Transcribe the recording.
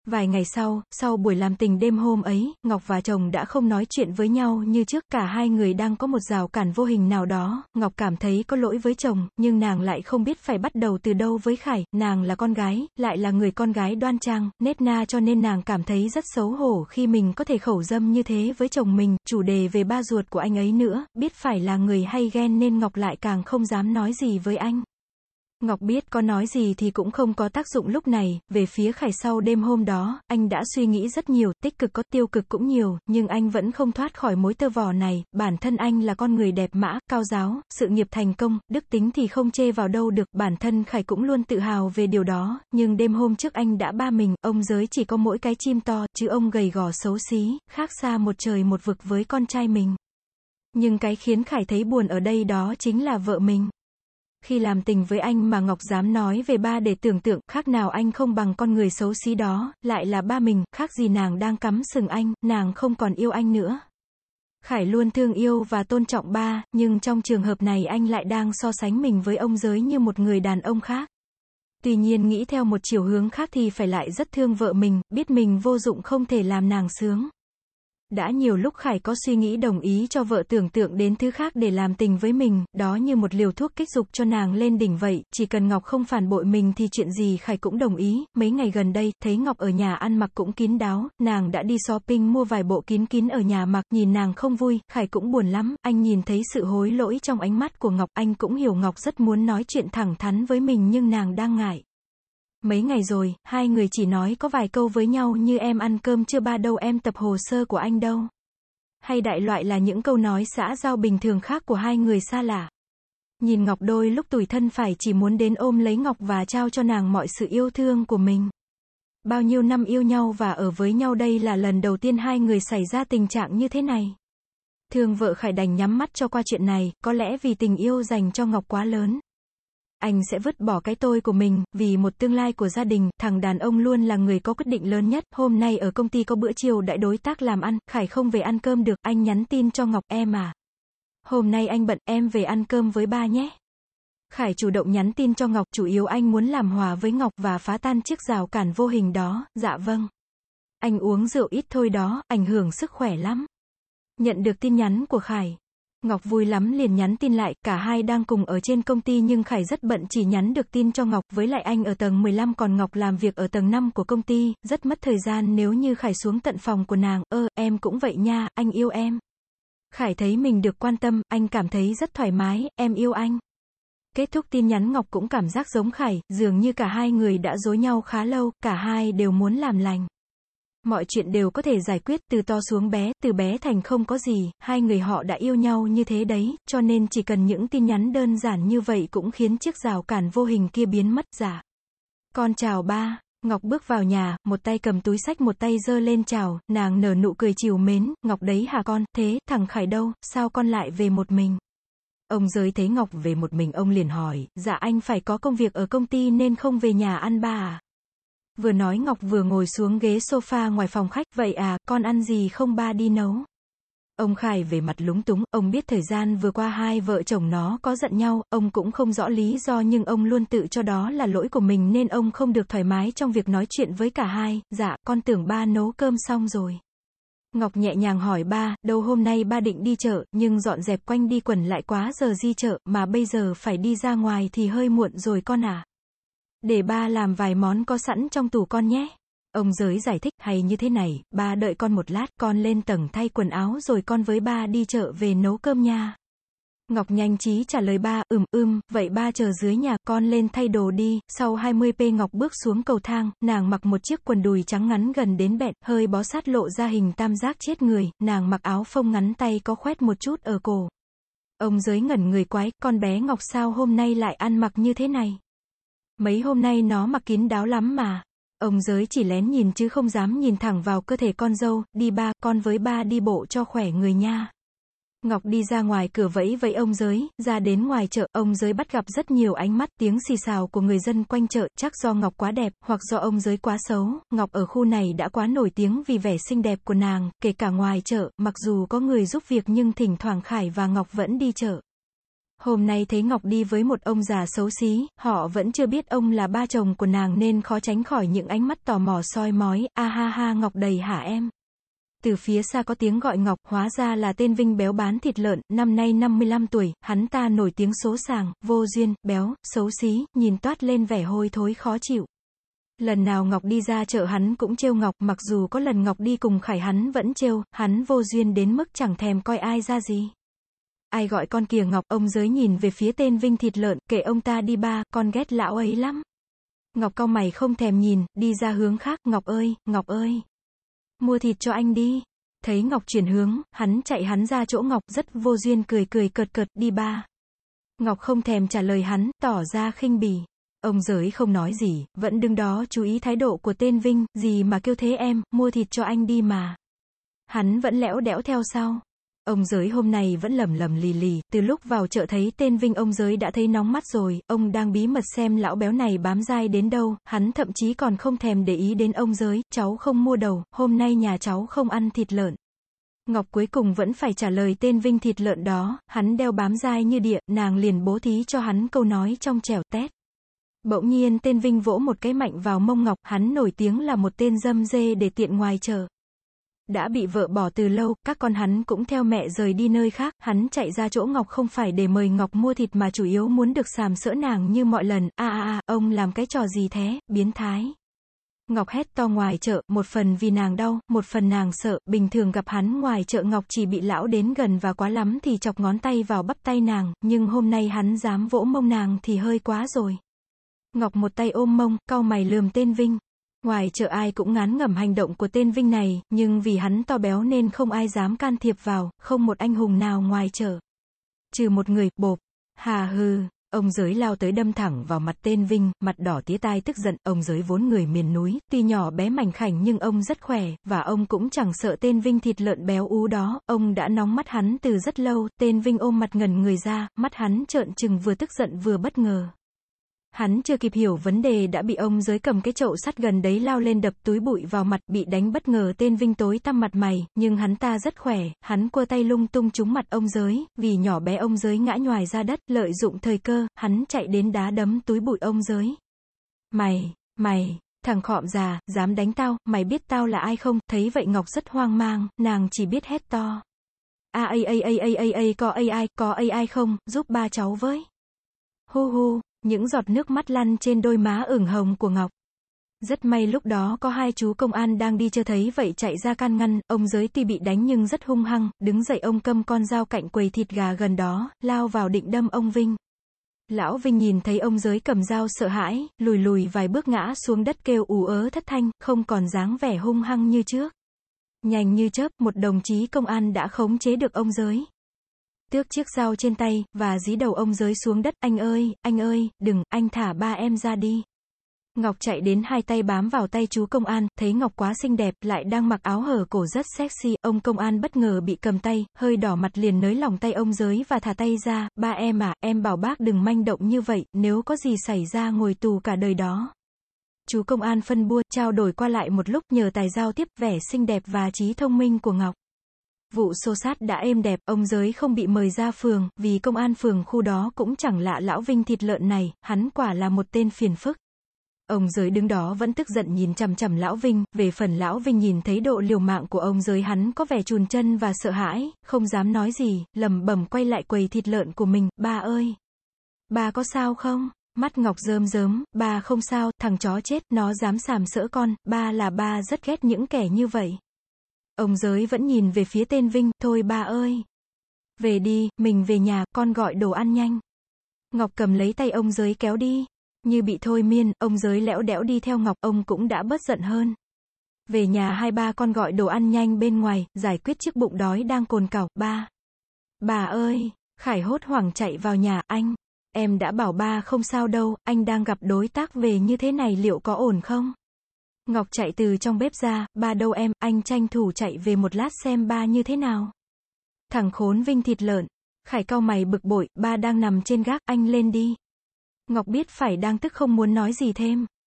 Vài ngày sau buổi làm tình đêm hôm ấy, Ngọc và chồng đã không nói chuyện với nhau như trước, cả hai người đang có một rào cản vô hình nào đó. Ngọc cảm thấy có lỗi với chồng, nhưng nàng lại không biết phải bắt đầu từ đâu với Khải. Nàng là con gái, lại là người con gái đoan trang, nết na, cho nên nàng cảm thấy rất xấu hổ khi mình có thể khẩu dâm như thế với chồng mình, chủ đề về ba ruột của anh ấy nữa, biết phải là người hay ghen nên Ngọc lại càng không dám nói gì với anh. Ngọc biết có nói gì thì cũng không có tác dụng lúc này. Về phía Khải, sau đêm hôm đó, anh đã suy nghĩ rất nhiều, tích cực có, tiêu cực cũng nhiều, nhưng anh vẫn không thoát khỏi mối tơ vò này. Bản thân anh là con người đẹp mã, cao giáo, sự nghiệp thành công, đức tính thì không chê vào đâu được, bản thân Khải cũng luôn tự hào về điều đó, nhưng đêm hôm trước anh đã ba mình, ông Giới chỉ có mỗi cái chim to, chứ ông gầy gò xấu xí, khác xa một trời một vực với con trai mình. Nhưng cái khiến Khải thấy buồn ở đây đó chính là vợ mình. Khi làm tình với anh mà Ngọc dám nói về ba để tưởng tượng, khác nào anh không bằng con người xấu xí đó, lại là ba mình, khác gì nàng đang cắm sừng anh, nàng không còn yêu anh nữa. Khải luôn thương yêu và tôn trọng ba, nhưng trong trường hợp này anh lại đang so sánh mình với ông Giới như một người đàn ông khác. Tuy nhiên nghĩ theo một chiều hướng khác thì phải lại rất thương vợ mình, biết mình vô dụng không thể làm nàng sướng. Đã nhiều lúc Khải có suy nghĩ đồng ý cho vợ tưởng tượng đến thứ khác để làm tình với mình, đó như một liều thuốc kích dục cho nàng lên đỉnh vậy, chỉ cần Ngọc không phản bội mình thì chuyện gì Khải cũng đồng ý. Mấy ngày gần đây, thấy Ngọc ở nhà ăn mặc cũng kín đáo, nàng đã đi shopping mua vài bộ kín kín ở nhà mặc, nhìn nàng không vui, Khải cũng buồn lắm, anh nhìn thấy sự hối lỗi trong ánh mắt của Ngọc, anh cũng hiểu Ngọc rất muốn nói chuyện thẳng thắn với mình nhưng nàng đang ngại. Mấy ngày rồi, hai người chỉ nói có vài câu với nhau như em ăn cơm chưa ba đâu, em tập hồ sơ của anh đâu. Hay đại loại là những câu nói xã giao bình thường khác của hai người xa lạ. Nhìn Ngọc đôi lúc tủi thân phải chỉ muốn đến ôm lấy Ngọc và trao cho nàng mọi sự yêu thương của mình. Bao nhiêu năm yêu nhau và ở với nhau đây là lần đầu tiên hai người xảy ra tình trạng như thế này. Thương vợ Khải đành nhắm mắt cho qua chuyện này, có lẽ vì tình yêu dành cho Ngọc quá lớn. Anh sẽ vứt bỏ cái tôi của mình, vì một tương lai của gia đình, thằng đàn ông luôn là người có quyết định lớn nhất. Hôm nay ở công ty có bữa chiều đại đối tác làm ăn, Khải không về ăn cơm được, anh nhắn tin cho Ngọc, em à. Hôm nay anh bận, em về ăn cơm với ba nhé. Khải chủ động nhắn tin cho Ngọc, chủ yếu anh muốn làm hòa với Ngọc và phá tan chiếc rào cản vô hình đó. Dạ vâng. Anh uống rượu ít thôi đó, ảnh hưởng sức khỏe lắm. Nhận được tin nhắn của Khải, Ngọc vui lắm liền nhắn tin lại, cả hai đang cùng ở trên công ty nhưng Khải rất bận chỉ nhắn được tin cho Ngọc, với lại anh ở tầng 15 còn Ngọc làm việc ở tầng 5 của công ty, rất mất thời gian nếu như Khải xuống tận phòng của nàng, em cũng vậy nha, anh yêu em. Khải thấy mình được quan tâm, anh cảm thấy rất thoải mái, em yêu anh. Kết thúc tin nhắn Ngọc cũng cảm giác giống Khải, dường như cả hai người đã dối nhau khá lâu, cả hai đều muốn làm lành. Mọi chuyện đều có thể giải quyết, từ to xuống bé, từ bé thành không có gì, hai người họ đã yêu nhau như thế đấy, cho nên chỉ cần những tin nhắn đơn giản như vậy cũng khiến chiếc rào cản vô hình kia biến mất. Dạ. Con chào ba. Ngọc bước vào nhà, một tay cầm túi xách một tay giơ lên chào, nàng nở nụ cười trìu mến, Ngọc đấy hả con, thế, thằng Khải đâu, sao con lại về một mình? Ông Giới thấy Ngọc về một mình ông liền hỏi, dạ anh phải có công việc ở công ty nên không về nhà ăn ba à? Vừa nói Ngọc vừa ngồi xuống ghế sofa ngoài phòng khách, vậy à, con ăn gì không ba đi nấu. Ông Khải về mặt lúng túng, ông biết thời gian vừa qua hai vợ chồng nó có giận nhau, ông cũng không rõ lý do nhưng ông luôn tự cho đó là lỗi của mình nên ông không được thoải mái trong việc nói chuyện với cả hai. Dạ, con tưởng ba nấu cơm xong rồi. Ngọc nhẹ nhàng hỏi ba, đâu hôm nay ba định đi chợ, nhưng dọn dẹp quanh đi quẩn lại quá giờ di chợ, mà bây giờ phải đi ra ngoài thì hơi muộn rồi con à. Để ba làm vài món có sẵn trong tủ con nhé. Ông Giới giải thích, hay như thế này, ba đợi con một lát, con lên tầng thay quần áo rồi con với ba đi chợ về nấu cơm nha. Ngọc nhanh trí trả lời ba, vậy ba chờ dưới nhà, con lên thay đồ đi. Sau 20p Ngọc bước xuống cầu thang, nàng mặc một chiếc quần đùi trắng ngắn gần đến bẹn, hơi bó sát lộ ra hình tam giác chết người, nàng mặc áo phông ngắn tay có khoét một chút ở cổ. Ông Giới ngẩn người quái, con bé Ngọc sao hôm nay lại ăn mặc như thế này? Mấy hôm nay nó mặc kín đáo lắm mà. Ông Giới chỉ lén nhìn chứ không dám nhìn thẳng vào cơ thể con dâu, đi ba, con với ba đi bộ cho khỏe người nha. Ngọc đi ra ngoài cửa vẫy với ông Giới, ra đến ngoài chợ, ông Giới bắt gặp rất nhiều ánh mắt, tiếng xì xào của người dân quanh chợ, chắc do Ngọc quá đẹp, hoặc do ông Giới quá xấu. Ngọc ở khu này đã quá nổi tiếng vì vẻ xinh đẹp của nàng, kể cả ngoài chợ, mặc dù có người giúp việc nhưng thỉnh thoảng Khải và Ngọc vẫn đi chợ. Hôm nay thấy Ngọc đi với một ông già xấu xí, họ vẫn chưa biết ông là ba chồng của nàng nên khó tránh khỏi những ánh mắt tò mò soi mói, a ha ha Ngọc đầy hả em. Từ phía xa có tiếng gọi Ngọc, hóa ra là tên Vinh béo bán thịt lợn, năm nay 55 tuổi, hắn ta nổi tiếng số sàng, vô duyên, béo, xấu xí, nhìn toát lên vẻ hôi thối khó chịu. Lần nào Ngọc đi ra chợ hắn cũng trêu Ngọc, mặc dù có lần Ngọc đi cùng Khải hắn vẫn trêu, hắn vô duyên đến mức chẳng thèm coi ai ra gì. Ai gọi con kìa Ngọc, ông Giới nhìn về phía tên Vinh thịt lợn, kệ ông ta đi ba, con ghét lão ấy lắm. Ngọc cau mày không thèm nhìn, đi ra hướng khác, Ngọc ơi, mua thịt cho anh đi. Thấy Ngọc chuyển hướng, hắn chạy hắn ra chỗ Ngọc, rất vô duyên cười cười cợt cợt, đi ba. Ngọc không thèm trả lời hắn, tỏ ra khinh bỉ. Ông Giới không nói gì, vẫn đứng đó chú ý thái độ của tên Vinh, gì mà kêu thế em, mua thịt cho anh đi mà. Hắn vẫn lẽo đẽo theo sau. Ông Giới hôm nay vẫn lầm lầm lì lì, từ lúc vào chợ thấy tên Vinh ông Giới đã thấy nóng mắt rồi, ông đang bí mật xem lão béo này bám dai đến đâu, hắn thậm chí còn không thèm để ý đến ông Giới, cháu không mua đâu, hôm nay nhà cháu không ăn thịt lợn. Ngọc cuối cùng vẫn phải trả lời tên Vinh thịt lợn đó, hắn đeo bám dai như địa, nàng liền bố thí cho hắn câu nói trong trẻo tét. Bỗng nhiên tên Vinh vỗ một cái mạnh vào mông Ngọc, hắn nổi tiếng là một tên dâm dê để tiện ngoài chợ. Đã bị vợ bỏ từ lâu, các con hắn cũng theo mẹ rời đi nơi khác, hắn chạy ra chỗ Ngọc không phải để mời Ngọc mua thịt mà chủ yếu muốn được sàm sỡ nàng như mọi lần, ông làm cái trò gì thế, biến thái. Ngọc hét to ngoài chợ, một phần vì nàng đau, một phần nàng sợ, bình thường gặp hắn ngoài chợ Ngọc chỉ bị lão đến gần và quá lắm thì chọc ngón tay vào bắp tay nàng, nhưng hôm nay hắn dám vỗ mông nàng thì hơi quá rồi. Ngọc một tay ôm mông, cau mày lườm tên Vinh. Ngoài chợ ai cũng ngán ngẩm hành động của tên Vinh này, nhưng vì hắn to béo nên không ai dám can thiệp vào, không một anh hùng nào ngoài chợ. Trừ một người, bộp. Hà hừ, ông Giới lao tới đâm thẳng vào mặt tên Vinh, mặt đỏ tía tai tức giận, ông Giới vốn người miền núi, tuy nhỏ bé mảnh khảnh nhưng ông rất khỏe, và ông cũng chẳng sợ tên Vinh thịt lợn béo ú đó, ông đã nóng mắt hắn từ rất lâu, tên Vinh ôm mặt ngẩn người ra, mắt hắn trợn trừng vừa tức giận vừa bất ngờ. Hắn chưa kịp hiểu vấn đề đã bị ông Giới cầm cái chậu sắt gần đấy lao lên đập túi bụi vào mặt, bị đánh bất ngờ tên Vinh tối tăm mặt mày, nhưng hắn ta rất khỏe, hắn cua tay lung tung trúng mặt ông Giới, vì nhỏ bé ông Giới ngã nhoài ra đất, lợi dụng thời cơ, hắn chạy đến đá đấm túi bụi ông Giới. Mày, thằng khọm già, dám đánh tao, mày biết tao là ai không? Thấy vậy Ngọc rất hoang mang, nàng chỉ biết hét to. Có ai không, giúp ba cháu với. Hu hu. Những giọt nước mắt lăn trên đôi má ửng hồng của Ngọc. Rất may lúc đó có hai chú công an đang đi chưa thấy vậy chạy ra can ngăn, ông Giới tuy bị đánh nhưng rất hung hăng, đứng dậy ông cầm con dao cạnh quầy thịt gà gần đó, lao vào định đâm ông Vinh. Lão Vinh nhìn thấy ông Giới cầm dao sợ hãi, lùi vài bước ngã xuống đất kêu ú ớ thất thanh, không còn dáng vẻ hung hăng như trước. Nhanh như chớp, một đồng chí công an đã khống chế được ông Giới. Tước chiếc dao trên tay, và dí đầu ông Giới xuống đất, anh ơi, đừng, anh thả ba em ra đi. Ngọc chạy đến hai tay bám vào tay chú công an, thấy Ngọc quá xinh đẹp, lại đang mặc áo hở cổ rất sexy, ông công an bất ngờ bị cầm tay, hơi đỏ mặt liền nới lỏng tay ông Giới và thả tay ra, ba em à, em bảo bác đừng manh động như vậy, nếu có gì xảy ra ngồi tù cả đời đó. Chú công an phân bua, trao đổi qua lại một lúc nhờ tài giao tiếp, vẻ xinh đẹp và trí thông minh của Ngọc. Vụ xô xát đã êm đẹp, ông Giới không bị mời ra phường, vì công an phường khu đó cũng chẳng lạ lão Vinh thịt lợn này, hắn quả là một tên phiền phức. Ông Giới đứng đó vẫn tức giận nhìn chằm chằm lão Vinh, về phần lão Vinh nhìn thấy độ liều mạng của ông Giới hắn có vẻ chùn chân và sợ hãi, không dám nói gì, lẩm bẩm quay lại quầy thịt lợn của mình, ba ơi! Ba có sao không? Mắt Ngọc rơm rớm, ba không sao, thằng chó chết, nó dám sàm sỡ con, ba rất ghét những kẻ như vậy. Ông Giới vẫn nhìn về phía tên Vinh, thôi ba ơi. Về đi, mình về nhà, con gọi đồ ăn nhanh. Ngọc cầm lấy tay ông Giới kéo đi. Như bị thôi miên, ông Giới lẽo đẽo đi theo Ngọc, ông cũng đã bớt giận hơn. Về nhà hai ba con gọi đồ ăn nhanh bên ngoài, giải quyết chiếc bụng đói đang cồn cào, ba. Bà ơi, Khải hốt hoảng chạy vào nhà, anh. Em đã bảo ba không sao đâu, anh đang gặp đối tác về như thế này liệu có ổn không? Ngọc chạy từ trong bếp ra, ba đâu em, anh tranh thủ chạy về một lát xem ba như thế nào. Thằng khốn Vinh thịt lợn. Khải cau mày bực bội, ba đang nằm trên gác, anh lên đi. Ngọc biết phải đang tức không muốn nói gì thêm.